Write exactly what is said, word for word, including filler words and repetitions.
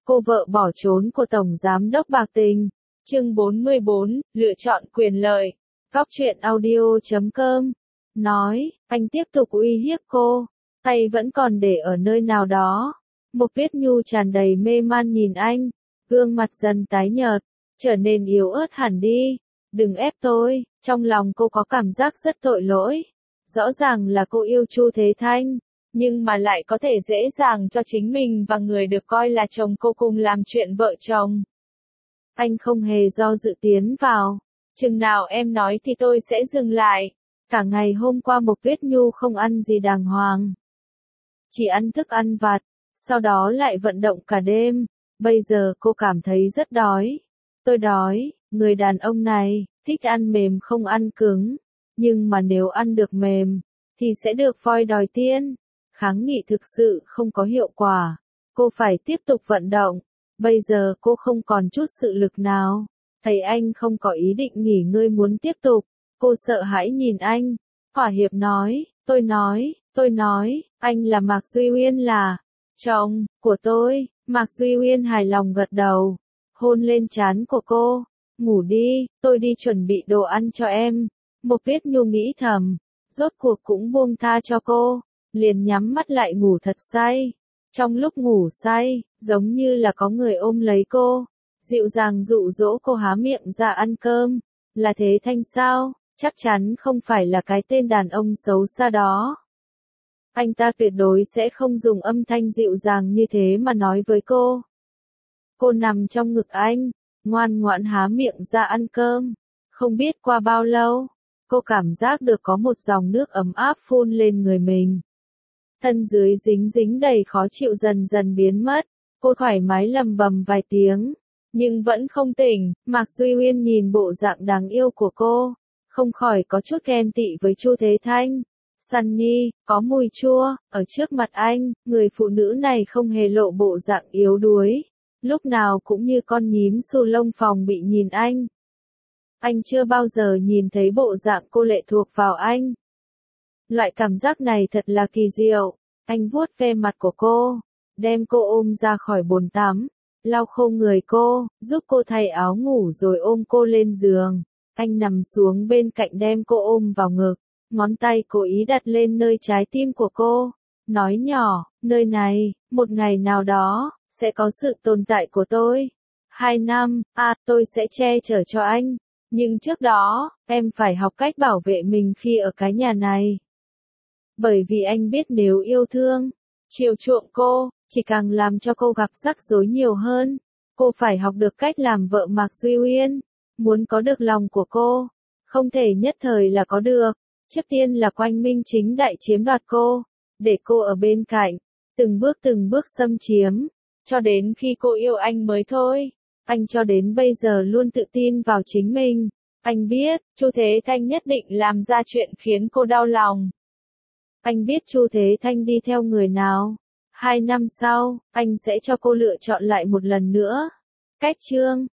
cô vợ bỏ trốn của Tổng Giám đốc bạc tình. Chương bốn mươi bốn, lựa chọn quyền lợi. Góc truyện audio chấm com nói, anh tiếp tục uy hiếp cô, tay vẫn còn để ở nơi nào đó. Mộc Viết Nhu tràn đầy mê man nhìn anh, gương mặt dần tái nhợt, trở nên yếu ớt hẳn đi. Đừng ép tôi, trong lòng cô có cảm giác rất tội lỗi. Rõ ràng là cô yêu Chu Thế Thanh, nhưng mà lại có thể dễ dàng cho chính mình và người được coi là chồng cô cùng làm chuyện vợ chồng. Anh không hề do dự tiến vào. Chừng nào em nói thì tôi sẽ dừng lại. Cả ngày hôm qua Mộc Viết Nhu không ăn gì đàng hoàng. Chỉ ăn thức ăn vặt, sau đó lại vận động cả đêm. Bây giờ cô cảm thấy rất đói. Tôi đói, người đàn ông này, thích ăn mềm không ăn cứng. Nhưng mà nếu ăn được mềm, thì sẽ được voi đòi tiên. Kháng nghị thực sự không có hiệu quả. Cô phải tiếp tục vận động. Bây giờ cô không còn chút sự lực nào. Thấy anh không có ý định nghỉ ngơi muốn tiếp tục. Cô sợ hãi nhìn anh. Hỏa Hiệp nói, tôi nói, tôi nói, anh là Mạc Duy Uyên là chồng của tôi. Mạc Duy Uyên hài lòng gật đầu. Hôn lên trán của cô. Ngủ đi, tôi đi chuẩn bị đồ ăn cho em. Mộc Viết Nhu nghĩ thầm. Rốt cuộc cũng buông tha cho cô. Liền nhắm mắt lại ngủ thật say. Trong lúc ngủ say, giống như là có người ôm lấy cô, dịu dàng dụ dỗ cô há miệng ra ăn cơm. Là Thế Thanh sao? Chắc chắn không phải là cái tên đàn ông xấu xa đó. Anh ta tuyệt đối sẽ không dùng âm thanh dịu dàng như thế mà nói với cô. Cô nằm trong ngực anh, ngoan ngoãn há miệng ra ăn cơm. Không biết qua bao lâu, cô cảm giác được có một dòng nước ấm áp phun lên người mình. Thân dưới dính dính đầy khó chịu dần dần biến mất, cô thoải mái lầm bầm vài tiếng, nhưng vẫn không tỉnh. Mạc Duy Uyên nhìn bộ dạng đáng yêu của cô, không khỏi có chút ghen tị với Chu Thế Thanh. Sunny, có mùi chua, ở trước mặt anh, người phụ nữ này không hề lộ bộ dạng yếu đuối, lúc nào cũng như con nhím xù lông phòng bị nhìn anh. Anh chưa bao giờ nhìn thấy bộ dạng cô lệ thuộc vào anh. Loại cảm giác này thật là kỳ diệu. Anh vuốt ve mặt của cô, đem cô ôm ra khỏi bồn tắm, lau khô người cô, giúp cô thay áo ngủ rồi ôm cô lên giường. Anh nằm xuống bên cạnh đem cô ôm vào ngực, ngón tay cố ý đặt lên nơi trái tim của cô, nói nhỏ, nơi này, một ngày nào đó, sẽ có sự tồn tại của tôi. Hai năm, à, tôi sẽ che chở cho anh. Nhưng trước đó, em phải học cách bảo vệ mình khi ở cái nhà này. Bởi vì anh biết nếu yêu thương, chiều chuộng cô, chỉ càng làm cho cô gặp rắc rối nhiều hơn. Cô phải học được cách làm vợ Mạc Duy Uyên. Muốn có được lòng của cô, không thể nhất thời là có được. Trước tiên là quanh minh chính đại chiếm đoạt cô, để cô ở bên cạnh, từng bước từng bước xâm chiếm, cho đến khi cô yêu anh mới thôi. Anh cho đến bây giờ luôn tự tin vào chính mình. Anh biết, Chu Thế Thanh nhất định làm ra chuyện khiến cô đau lòng. Anh biết Chu Thế Thanh đi theo người nào. Hai năm sau, anh sẽ cho cô lựa chọn lại một lần nữa. Cách chương